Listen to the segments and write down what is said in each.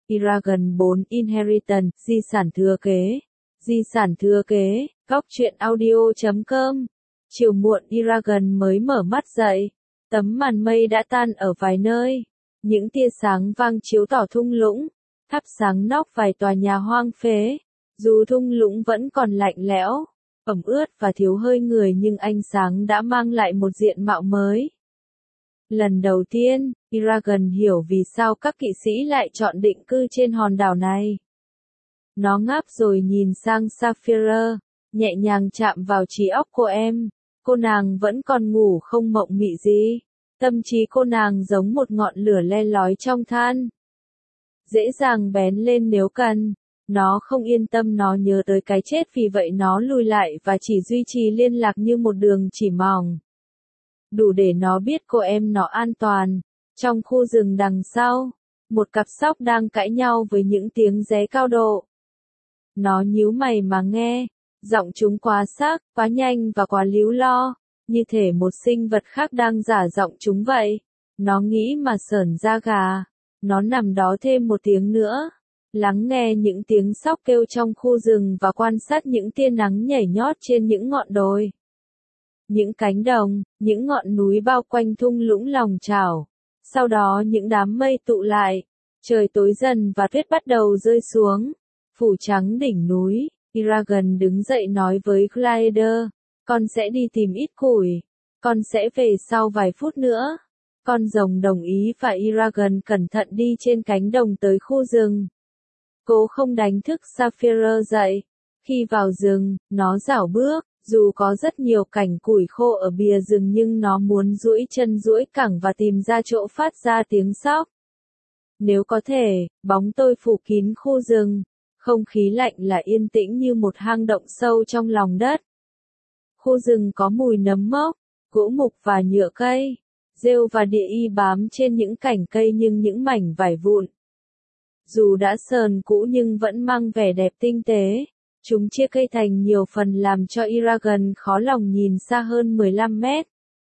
Eragon 4 Inheritance, di sản thừa kế. Di sản thừa kế, góc truyện audio.com. Chiều muộn Eragon mới mở mắt dậy. Tấm màn mây đã tan ở vài nơi. Những tia sáng vang chiếu tỏ thung lũng, thắp sáng nóc vài tòa nhà hoang phế. Dù thung lũng vẫn còn lạnh lẽo, ẩm ướt và thiếu hơi người nhưng ánh sáng đã mang lại một diện mạo mới. Lần đầu tiên, Eragon hiểu vì sao các kỵ sĩ lại chọn định cư trên hòn đảo này. Nó ngáp rồi nhìn sang Saphira, nhẹ nhàng chạm vào trí óc cô em. Cô nàng vẫn còn ngủ không mộng mị gì. Tâm trí cô nàng giống một ngọn lửa le lói trong than. Dễ dàng bén lên nếu cần. Nó không yên tâm, nó nhớ tới cái chết, vì vậy nó lùi lại và chỉ duy trì liên lạc như một đường chỉ mỏng. Đủ để nó biết cô em nó an toàn. Trong khu rừng đằng sau, một cặp sóc đang cãi nhau với những tiếng ré cao độ. Nó nhíu mày mà nghe, giọng chúng quá sắc, quá nhanh và quá líu lo, như thể một sinh vật khác đang giả giọng chúng vậy. Nó nghĩ mà sởn da gà. Nó nằm đó thêm một tiếng nữa, lắng nghe những tiếng sóc kêu trong khu rừng và quan sát những tia nắng nhảy nhót trên những ngọn đồi. Những cánh đồng, những ngọn núi bao quanh thung lũng lòng chảo. Sau đó những đám mây tụ lại, trời tối dần và tuyết bắt đầu rơi xuống, phủ trắng đỉnh núi. Eragon đứng dậy nói với Glider, con sẽ đi tìm ít củi, con sẽ về sau vài phút nữa. Con rồng đồng ý và Eragon cẩn thận đi trên cánh đồng tới khu rừng. Cố không đánh thức Saphira dậy. Khi vào rừng, nó rảo bước, dù có rất nhiều cành củi khô ở bìa rừng nhưng nó muốn duỗi chân duỗi cẳng và tìm ra chỗ phát ra tiếng sóc. Nếu có thể, bóng tối phủ kín khu rừng, không khí lạnh là yên tĩnh như một hang động sâu trong lòng đất. Khu rừng có mùi nấm mốc, gỗ mục và nhựa cây, rêu và địa y bám trên những cành cây nhưng những mảnh vải vụn. Dù đã sờn cũ nhưng vẫn mang vẻ đẹp tinh tế. Chúng chia cây thành nhiều phần làm cho Eragon khó lòng nhìn xa hơn 15 mét.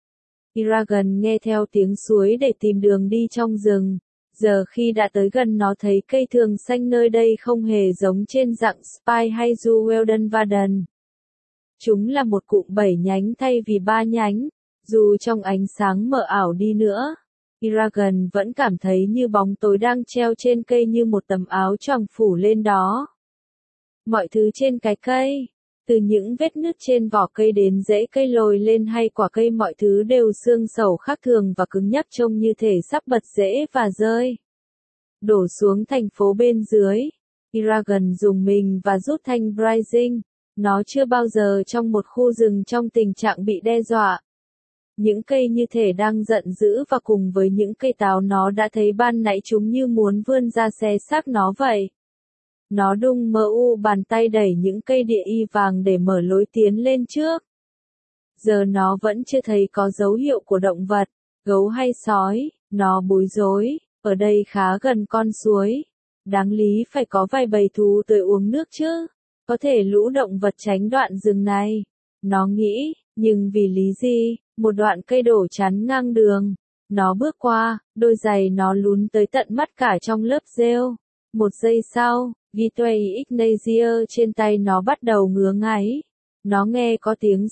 Eragon nghe theo tiếng suối để tìm đường đi trong rừng. Giờ khi đã tới gần, nó thấy cây thường xanh nơi đây không hề giống trên dạng Spy hay Du Weldon. Chúng là một cụm 7 nhánh thay vì 3 nhánh. Dù trong ánh sáng mờ ảo đi nữa, Eragon vẫn cảm thấy như bóng tối đang treo trên cây như một tấm áo choàng phủ lên đó. Mọi thứ trên cái cây, từ những vết nứt trên vỏ cây đến rễ cây lồi lên hay quả cây, mọi thứ đều xương xẩu khác thường và cứng nhắc, trông như thể sắp bật rễ và rơi đổ xuống thành phố bên dưới. Eragon rùng mình và rút thanh Brising. Nó chưa bao giờ trong một khu rừng trong tình trạng bị đe dọa. Những cây như thể đang giận dữ và cùng với những cây táo nó đã thấy ban nãy chúng như muốn vươn ra xé xác nó vậy. Nó đung bàn tay đẩy những cây địa y vàng để mở lối tiến lên trước. Giờ nó vẫn chưa thấy có dấu hiệu của động vật, gấu hay sói. Nó bối rối, ở đây khá gần con suối. Đáng lý phải có vài bầy thú tới uống nước chứ. Có thể lũ động vật tránh đoạn rừng này. Nó nghĩ, nhưng vì lý gì, một đoạn cây đổ chắn ngang đường. Nó bước qua, đôi giày nó lún tới tận mắt cả trong lớp rêu. Một giây sau, Gateway Ignatius trên tay nó bắt đầu ngứa ngáy. Nó nghe có tiếng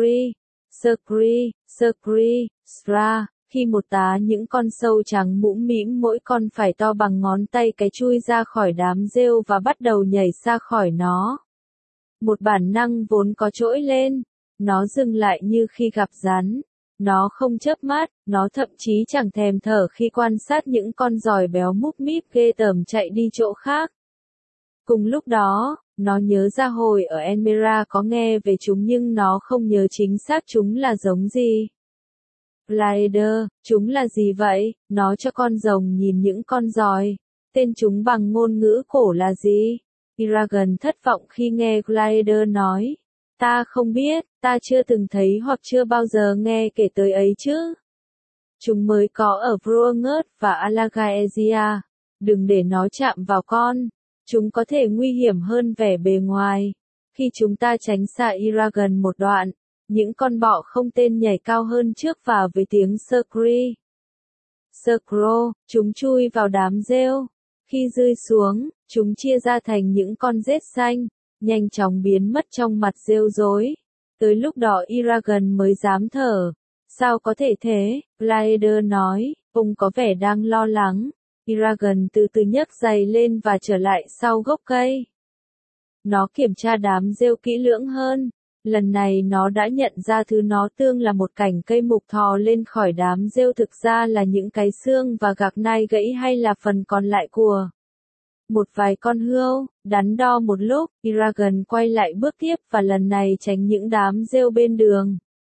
scurry, sra, khi một tá những con sâu trắng mũm mĩm mỗi con phải to bằng ngón tay cái chui ra khỏi đám rêu và bắt đầu nhảy ra khỏi nó. Một bản năng vốn có trỗi lên. Nó dừng lại như khi gặp rắn. Nó không chớp mắt, nó thậm chí chẳng thèm thở khi quan sát những con giòi béo múp míp ghê tởm chạy đi chỗ khác. Cùng lúc đó, nó nhớ ra hồi ở Enmera có nghe về chúng nhưng nó không nhớ chính xác chúng là giống gì. Glider, chúng là gì vậy? Nó cho con rồng nhìn những con giòi. Tên chúng bằng ngôn ngữ cổ là gì? Eragon thất vọng khi nghe Glider nói. Ta không biết, ta chưa từng thấy hoặc chưa bao giờ nghe kể tới ấy chứ. Chúng mới có ở Vronger và Alagaesia. Đừng để nó chạm vào con. Chúng có thể nguy hiểm hơn vẻ bề ngoài. Khi chúng ta tránh xa Eragon một đoạn, những con bọ không tên nhảy cao hơn trước và với tiếng scurry, chúng chui vào đám rêu. Khi rơi xuống, chúng chia ra thành những con rết xanh, nhanh chóng biến mất trong mặt rêu rối. Tới lúc đó Eragon mới dám thở. Sao có thể thế? Blaeder nói, ông có vẻ đang lo lắng. Eragon từ từ nhấc giày lên và trở lại sau gốc cây. Nó kiểm tra đám rêu kỹ lưỡng hơn. Lần này nó đã nhận ra thứ nó tưởng là một cành cây mục thò lên khỏi đám rêu thực ra là những cái xương và gạc nai gãy hay là phần còn lại của một vài con hươu. Đắn đo một lúc, Eragon quay lại bước tiếp và lần này tránh những đám rêu bên đường.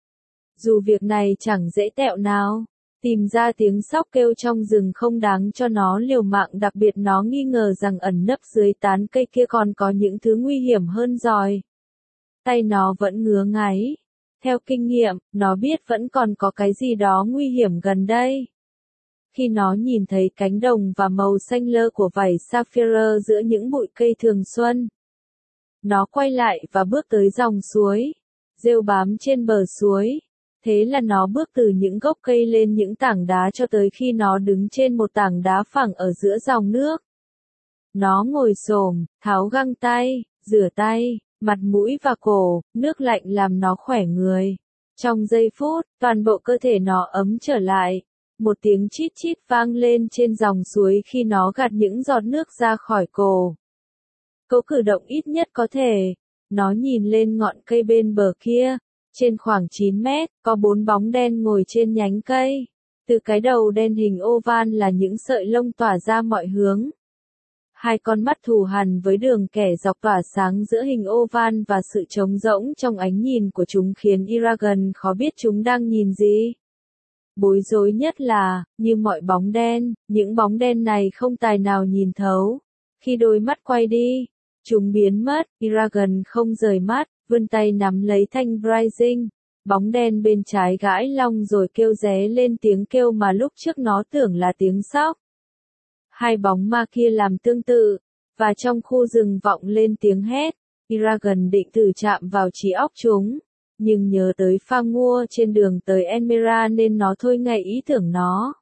Dù việc này chẳng dễ tẹo nào, tìm ra tiếng sóc kêu trong rừng không đáng cho nó liều mạng, đặc biệt nó nghi ngờ rằng ẩn nấp dưới tán cây kia còn có những thứ nguy hiểm hơn giòi. Tay nó vẫn ngứa ngáy. Theo kinh nghiệm, nó biết vẫn còn có cái gì đó nguy hiểm gần đây. Khi nó nhìn thấy cánh đồng và màu xanh lơ của vảy sapphire giữa những bụi cây thường xuân, nó quay lại và bước tới dòng suối. Rêu bám trên bờ suối. Thế là nó bước từ những gốc cây lên những tảng đá cho tới khi nó đứng trên một tảng đá phẳng ở giữa dòng nước. Nó ngồi xổm, tháo găng tay, rửa tay, mặt mũi và cổ, nước lạnh làm nó khỏe người. Trong giây phút, toàn bộ cơ thể nó ấm trở lại. Một tiếng chít chít vang lên trên dòng suối khi nó gạt những giọt nước ra khỏi cổ. Cố cử động ít nhất có thể. Nó nhìn lên ngọn cây bên bờ kia. Trên khoảng 9 mét, có 4 bóng đen ngồi trên nhánh cây. Từ cái đầu đen hình oval là những sợi lông tỏa ra mọi hướng. Hai con mắt thù hằn với đường kẻ dọc tỏa sáng giữa hình oval và sự trống rỗng trong ánh nhìn của chúng khiến Eragon khó biết chúng đang nhìn gì. Bối rối nhất là, như mọi bóng đen, những bóng đen này không tài nào nhìn thấu. Khi đôi mắt quay đi, chúng biến mất. Eragon không rời mắt, vươn tay nắm lấy thanh Rising. Bóng đen bên trái gãi long rồi kêu ré lên tiếng kêu mà lúc trước nó tưởng là tiếng sóc. Hai bóng ma kia làm tương tự, và trong khu rừng vọng lên tiếng hét. Eragon định thử chạm vào trí óc chúng, nhưng nhớ tới pha ngua trên đường tới Enmera nên nó thôi ngay ý tưởng nó.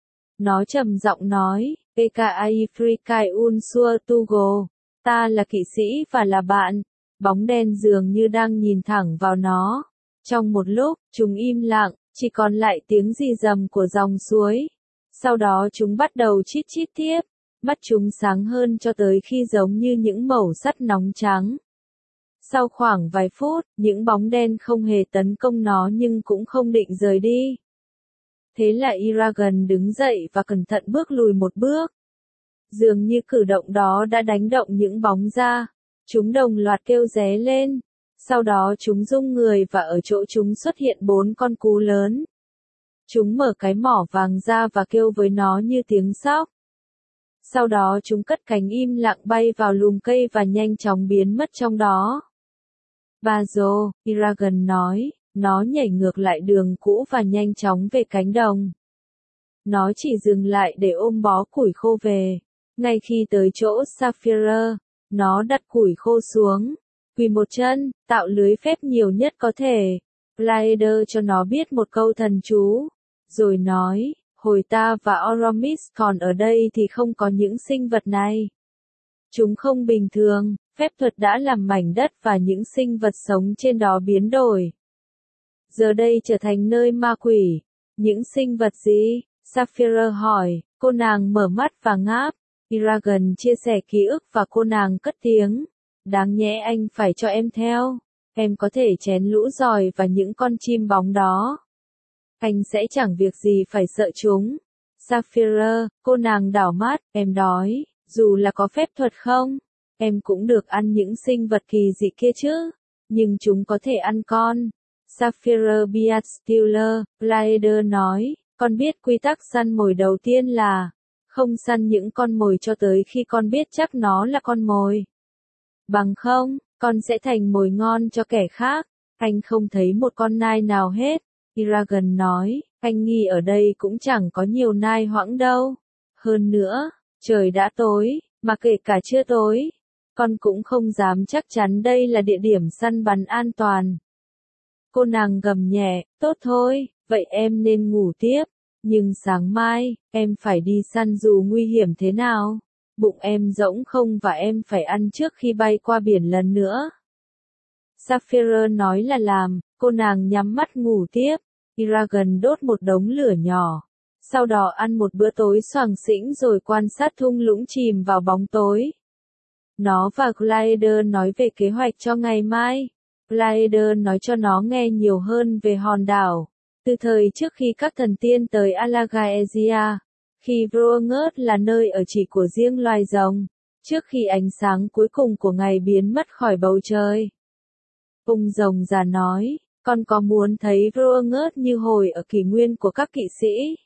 Nó trầm giọng nói, PKI Frikai Unsur Tugo, ta là kỵ sĩ và là bạn. Bóng đen dường như đang nhìn thẳng vào nó. Trong một lúc, chúng im lặng, chỉ còn lại tiếng rì rầm của dòng suối. Sau đó chúng bắt đầu chít chít tiếp, mắt chúng sáng hơn cho tới khi giống như những mẩu sắt nóng trắng. Sau khoảng vài phút, những bóng đen không hề tấn công nó nhưng cũng không định rời đi. Thế là Eragon đứng dậy và cẩn thận bước lùi một bước. Dường như cử động đó đã đánh động những bóng ra. Chúng đồng loạt kêu ré lên. Sau đó chúng rung người và ở chỗ chúng xuất hiện 4 con cú lớn. Chúng mở cái mỏ vàng ra và kêu với nó như tiếng sóc. Sau đó chúng cất cánh im lặng bay vào lùm cây và nhanh chóng biến mất trong đó. Bazo, Eragon nói, nó nhảy ngược lại đường cũ và nhanh chóng về cánh đồng. Nó chỉ dừng lại để ôm bó củi khô về. Ngay khi tới chỗ Sapphire, nó đặt củi khô xuống, quỳ một chân, tạo lưới phép nhiều nhất có thể. Blaeder cho nó biết một câu thần chú, rồi nói, hồi ta và Oromis còn ở đây thì không có những sinh vật này. Chúng không bình thường, phép thuật đã làm mảnh đất và những sinh vật sống trên đó biến đổi. Giờ đây trở thành nơi ma quỷ. Những sinh vật gì? Sapphire hỏi, cô nàng mở mắt và ngáp. Eragon chia sẻ ký ức và cô nàng cất tiếng. Đáng nhẽ anh phải cho em theo. Em có thể chén lũ giòi và những con chim bóng đó. Anh sẽ chẳng việc gì phải sợ chúng. Sapphire, cô nàng đảo mắt, em đói. Dù là có phép thuật không, em cũng được ăn những sinh vật kỳ dị kia chứ. Nhưng chúng có thể ăn con. Sapphire Beat Stealer, Blaeder nói, con biết quy tắc săn mồi đầu tiên là không săn những con mồi cho tới khi con biết chắc nó là con mồi. Bằng không, con sẽ thành mồi ngon cho kẻ khác. Anh không thấy một con nai nào hết. Eragon nói, anh nghi ở đây cũng chẳng có nhiều nai hoãng đâu. Hơn nữa, trời đã tối, mà kể cả chưa tối, con cũng không dám chắc chắn đây là địa điểm săn bắn an toàn. Cô nàng gầm nhẹ, tốt thôi, vậy em nên ngủ tiếp. Nhưng sáng mai, em phải đi săn dù nguy hiểm thế nào. Bụng em rỗng không và em phải ăn trước khi bay qua biển lần nữa. Sapphire nói là làm, cô nàng nhắm mắt ngủ tiếp. Eragon đốt một đống lửa nhỏ. Sau đó ăn một bữa tối xoàng xĩnh rồi quan sát thung lũng chìm vào bóng tối. Nó và Glider nói về kế hoạch cho ngày mai. Glider nói cho nó nghe nhiều hơn về hòn đảo. Từ thời trước khi các thần tiên tới Alagaezia, khi Vroangth là nơi ở chỉ của riêng loài rồng, trước khi ánh sáng cuối cùng của ngày biến mất khỏi bầu trời. Ung rồng già nói, con có muốn thấy Vroangth như hồi ở kỷ nguyên của các kỵ sĩ?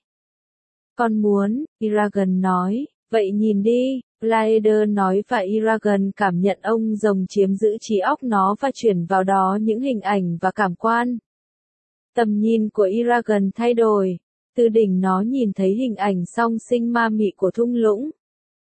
Con muốn, Eragon nói, vậy nhìn đi. Glider nói và Eragon cảm nhận ông rồng chiếm giữ trí óc nó và chuyển vào đó những hình ảnh và cảm quan. Tầm nhìn của Eragon thay đổi. Từ đỉnh nó nhìn thấy hình ảnh song sinh ma mị của thung lũng.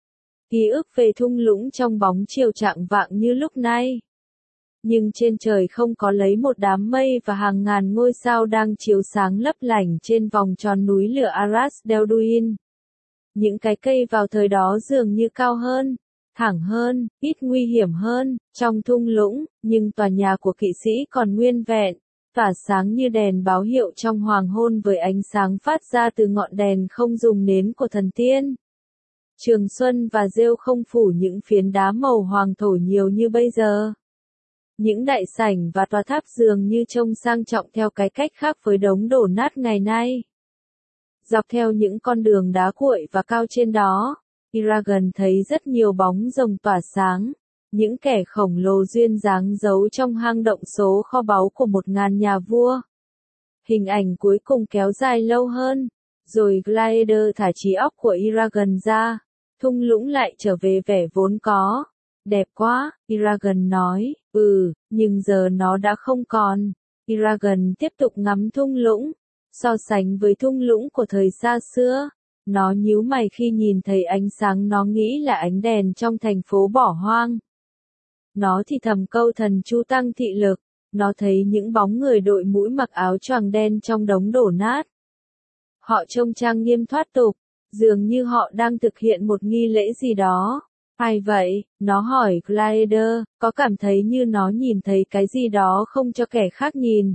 Ký ức về thung lũng trong bóng chiều chạng vạng như lúc nay. Nhưng trên trời không có lấy một đám mây và hàng ngàn ngôi sao đang chiếu sáng lấp lánh trên vòng tròn núi lửa Aras Delduin. Những cái cây vào thời đó dường như cao hơn, thẳng hơn, ít nguy hiểm hơn, trong thung lũng, nhưng tòa nhà của kỵ sĩ còn nguyên vẹn, tỏa sáng như đèn báo hiệu trong hoàng hôn với ánh sáng phát ra từ ngọn đèn không dùng nến của thần tiên. Trường Xuân và rêu không phủ những phiến đá màu hoàng thổ nhiều như bây giờ. Những đại sảnh và tòa tháp dường như trông sang trọng theo cái cách khác với đống đổ nát ngày nay. Dọc theo những con đường đá cuội và cao trên đó, Eragon thấy rất nhiều bóng rồng tỏa sáng, những kẻ khổng lồ duyên dáng giấu trong hang động số kho báu của 1000 nhà vua. Hình ảnh cuối cùng kéo dài lâu hơn, rồi Glider thả trí óc của Eragon ra, thung lũng lại trở về vẻ vốn có. Đẹp quá, Eragon nói, nhưng giờ nó đã không còn. Eragon tiếp tục ngắm thung lũng. So sánh với thung lũng của thời xa xưa, nó nhíu mày khi nhìn thấy ánh sáng nó nghĩ là ánh đèn trong thành phố bỏ hoang. Nó thì thầm câu thần chú tăng thị lực, nó thấy những bóng người đội mũ mặc áo choàng đen trong đống đổ nát. Họ trông trang nghiêm thoát tục, dường như họ đang thực hiện một nghi lễ gì đó. Hay vậy, nó hỏi Glider, có cảm thấy như nó nhìn thấy cái gì đó không cho kẻ khác nhìn.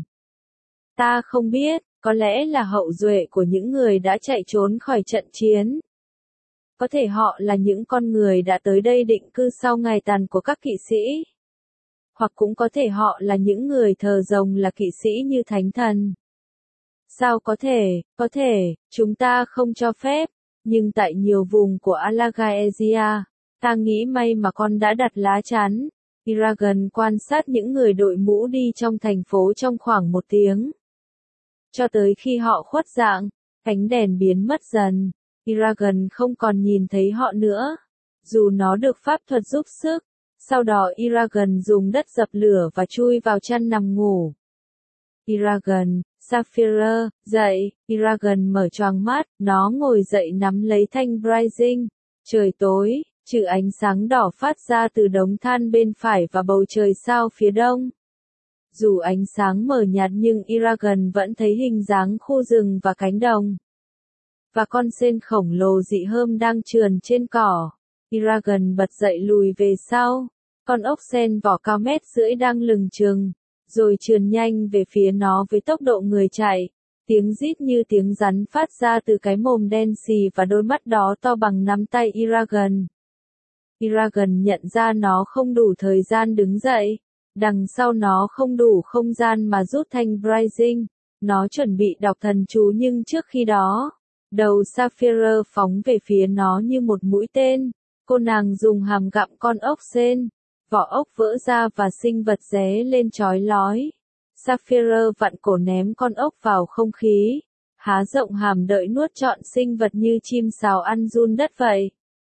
Ta không biết. Có lẽ là hậu duệ của những người đã chạy trốn khỏi trận chiến. Có thể họ là những con người đã tới đây định cư sau ngày tàn của các kỵ sĩ. Hoặc cũng có thể họ là những người thờ rồng là kỵ sĩ như thánh thần. Sao có thể, chúng ta không cho phép, nhưng tại nhiều vùng của Alagaezia, ta nghĩ may mà con đã đặt lá chắn. Eragon quan sát những người đội mũ đi trong thành phố trong khoảng 1 tiếng. Cho tới khi họ khuất dạng, ánh đèn biến mất dần, Eragon không còn nhìn thấy họ nữa. Dù nó được pháp thuật giúp sức, sau đó Eragon dùng đất dập lửa và chui vào chăn nằm ngủ. Eragon, Sapphire, dậy, Eragon mở choàng mắt, nó ngồi dậy nắm lấy thanh Brising. Trời tối, trừ ánh sáng đỏ phát ra từ đống than bên phải và bầu trời sao phía đông. Dù ánh sáng mờ nhạt nhưng Eragon vẫn thấy hình dáng khu rừng và cánh đồng. Và con sên khổng lồ dị hợm đang trườn trên cỏ. Eragon bật dậy lùi về sau. Con ốc sên vỏ cao 1,5 mét đang lừng chừng, rồi trườn nhanh về phía nó với tốc độ người chạy. Tiếng rít như tiếng rắn phát ra từ cái mồm đen xì và đôi mắt đó to bằng nắm tay Eragon. Eragon nhận ra nó không đủ thời gian đứng dậy. Đằng sau nó không đủ không gian mà rút thanh Brising. Nó chuẩn bị đọc thần chú nhưng trước khi đó, đầu Sapphire phóng về phía nó như một mũi tên. Cô nàng dùng hàm gặm con ốc sên. Vỏ ốc vỡ ra và sinh vật ré lên chói lói. Sapphire vặn cổ ném con ốc vào không khí. Há rộng hàm đợi nuốt trọn sinh vật như chim sào ăn giun đất vậy.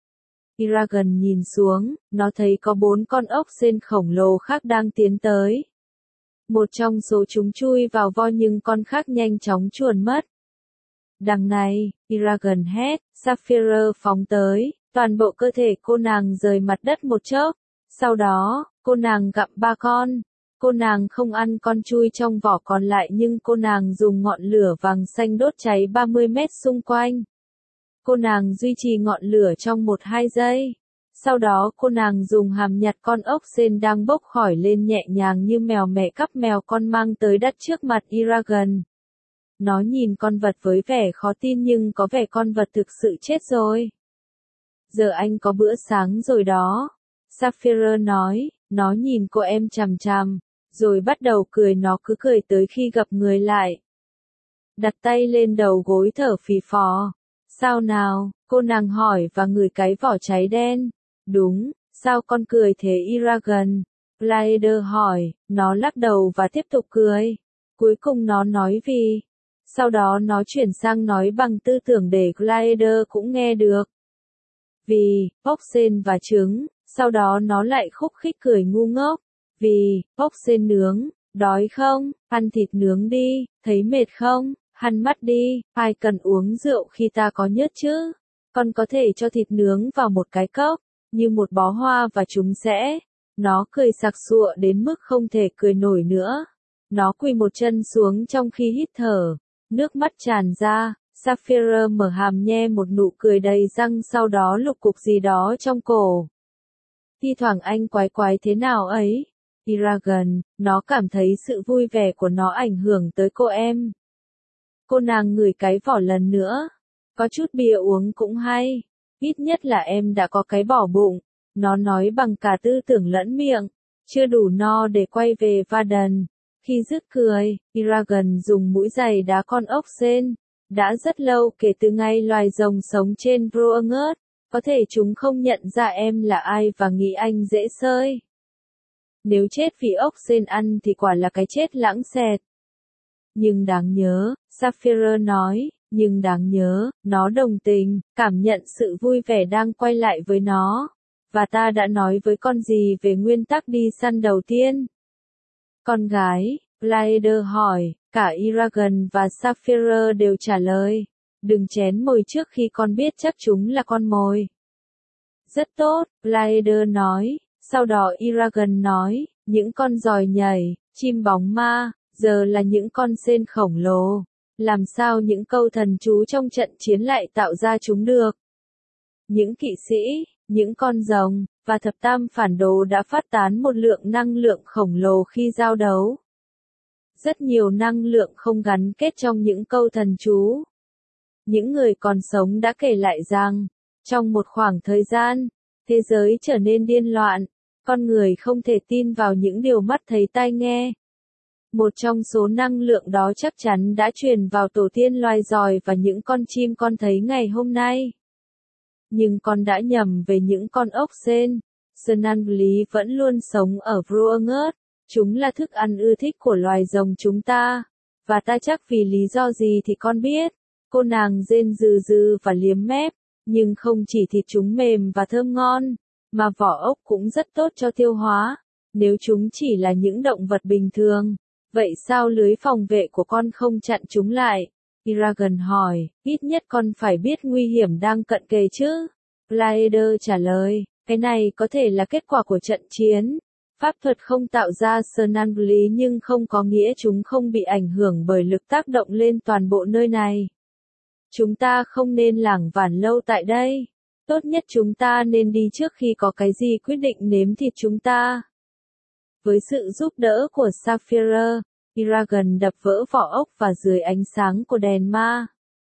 Eragon nhìn xuống, nó thấy có 4 con ốc sên khổng lồ khác đang tiến tới. Một trong số chúng chui vào vo nhưng con khác nhanh chóng chuồn mất. Đằng này, Eragon hét, Sapphire phóng tới, toàn bộ cơ thể cô nàng rời mặt đất một chốc. Sau đó, cô nàng gặm 3 con. Cô nàng không ăn con chui trong vỏ còn lại nhưng cô nàng dùng ngọn lửa vàng xanh đốt cháy 30 mét xung quanh. Cô nàng duy trì ngọn lửa trong 1-2 giây. Sau đó cô nàng dùng hàm nhặt con ốc sên đang bốc khỏi lên nhẹ nhàng như mèo mẹ cắp mèo con mang tới đặt trước mặt Eragon. Nó nhìn con vật với vẻ khó tin nhưng có vẻ con vật thực sự chết rồi. Giờ anh có bữa sáng rồi đó. Sapphire nói, nó nhìn cô em chằm chằm, rồi bắt đầu cười, nó cứ cười tới khi gặp người lại. Đặt tay lên đầu gối thở phì phò. Sao nào, cô nàng hỏi và ngửi cái vỏ cháy đen. Đúng, sao con cười thế Eragon? Glider hỏi, nó lắc đầu và tiếp tục cười. Cuối cùng nó nói vì. Sau đó nó chuyển sang nói bằng tư tưởng để Glider cũng nghe được. Vì, ốc sên và trứng, sau đó nó lại khúc khích cười ngu ngốc. Vì, ốc sên nướng, đói không, ăn thịt nướng đi, thấy mệt không, hằn mắt đi, ai cần uống rượu khi ta có nhớt chứ. Con có thể cho thịt nướng vào một cái cốc, như một bó hoa và chúng sẽ. Nó cười sặc sụa đến mức không thể cười nổi nữa. Nó quỳ một chân xuống trong khi hít thở, nước mắt tràn ra. Sapphire mở hàm nhe một nụ cười đầy răng, sau đó lục cục gì đó trong cổ. Thi thoảng anh quái quái thế nào ấy? Eragon, nó cảm thấy sự vui vẻ của nó ảnh hưởng tới cô em. Cô nàng ngửi cái vỏ lần nữa. Có chút bia uống cũng hay. Ít nhất là em đã có cái bỏ bụng. Nó nói bằng cả tư tưởng lẫn miệng. Chưa đủ no để quay về Varden. Khi dứt cười, Eragon dùng mũi giày đá con ốc sên. Đã rất lâu kể từ ngày loài rồng sống trên Broengert, có thể chúng không nhận ra em là ai và nghĩ anh dễ sơi. Nếu chết vì ốc sên ăn thì quả là cái chết lãng xẹt. Nhưng đáng nhớ, Sapphire nói, nhưng đáng nhớ, nó đồng tình, cảm nhận sự vui vẻ đang quay lại với nó. Và ta đã nói với con gì về nguyên tắc đi săn đầu tiên? Con gái, Glider hỏi, cả Eragon và Sapphire đều trả lời. Đừng chén mồi trước khi con biết chắc chúng là con mồi. Rất tốt, Glider nói. Sau đó Eragon nói, những con giòi nhảy, chim bóng ma, giờ là những con sên khổng lồ. Làm sao những câu thần chú trong trận chiến lại tạo ra chúng được? Những kỵ sĩ, những con rồng, và thập tam phản đồ đã phát tán một lượng năng lượng khổng lồ khi giao đấu. Rất nhiều năng lượng không gắn kết trong những câu thần chú. Những người còn sống đã kể lại rằng, trong một khoảng thời gian, thế giới trở nên điên loạn, con người không thể tin vào những điều mắt thấy tai nghe. Một trong số năng lượng đó chắc chắn đã truyền vào tổ tiên loài giòi và những con chim con thấy ngày hôm nay. Nhưng con đã nhầm về những con ốc sên. Snanbli vẫn luôn sống ở Broengert. Chúng là thức ăn ưa thích của loài rồng chúng ta. Và ta chắc vì lý do gì thì con biết. Cô nàng rên rừ rừ và liếm mép. Nhưng không chỉ thịt chúng mềm và thơm ngon, mà vỏ ốc cũng rất tốt cho tiêu hóa. Nếu chúng chỉ là những động vật bình thường, vậy sao lưới phòng vệ của con không chặn chúng lại? Eragon hỏi, ít nhất con phải biết nguy hiểm đang cận kề chứ? Glider trả lời, cái này có thể là kết quả của trận chiến. Pháp thuật không tạo ra Snanbli nhưng không có nghĩa chúng không bị ảnh hưởng bởi lực tác động lên toàn bộ nơi này. Chúng ta không nên lảng vảng lâu tại đây. Tốt nhất chúng ta nên đi trước khi có cái gì quyết định nếm thịt chúng ta. Với sự giúp đỡ của Sapphire, Eragon đập vỡ vỏ ốc và dưới ánh sáng của đèn ma.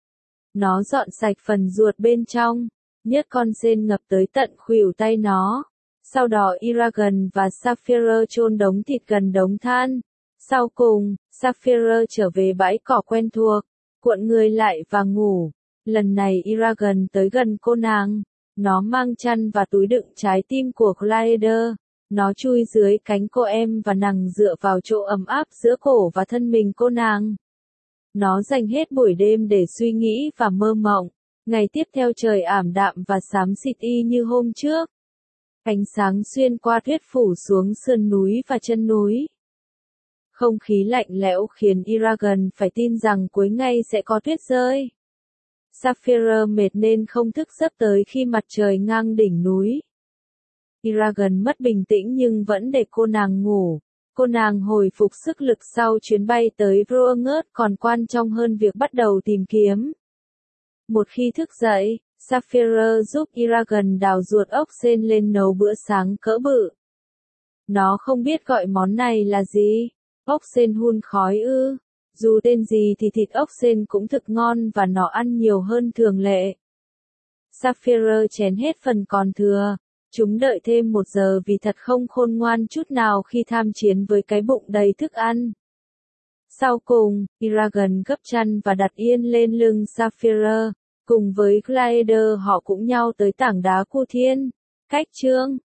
Nó dọn sạch phần ruột bên trong, nhét con sên ngập tới tận khuỷu tay nó. Sau đó Eragon và Sapphire chôn đống thịt gần đống than. Sau cùng, Sapphire trở về bãi cỏ quen thuộc, cuộn người lại và ngủ. Lần này Eragon tới gần cô nàng. Nó mang chăn và túi đựng trái tim của Glider. Nó chui dưới cánh cô em và nằm dựa vào chỗ ấm áp giữa cổ và thân mình cô nàng. Nó dành hết buổi đêm để suy nghĩ và mơ mộng. Ngày tiếp theo trời ảm đạm và xám xịt y như hôm trước. Ánh sáng xuyên qua tuyết phủ xuống sườn núi và chân núi. Không khí lạnh lẽo khiến Eragon phải tin rằng cuối ngày sẽ có tuyết rơi. Sapphire mệt nên không thức giấc tới khi mặt trời ngang đỉnh núi. Eragon mất bình tĩnh nhưng vẫn để cô nàng ngủ. Cô nàng hồi phục sức lực sau chuyến bay tới Broengert còn quan trọng hơn việc bắt đầu tìm kiếm. Một khi thức dậy, Sapphire giúp Eragon đào ruột ốc sên lên nấu bữa sáng cỡ bự. Nó không biết gọi món này là gì. Ốc sên hun khói ư? Dù tên gì thì thịt ốc sên cũng thực ngon và nó ăn nhiều hơn thường lệ. Sapphire chén hết phần còn thừa. Chúng đợi thêm 1 giờ vì thật không khôn ngoan chút nào khi tham chiến với cái bụng đầy thức ăn. Sau cùng, Eragon gấp chăn và đặt yên lên lưng Sapphire. Cùng với Glider họ cũng nhau tới tảng đá Cu Thiên. Cách chương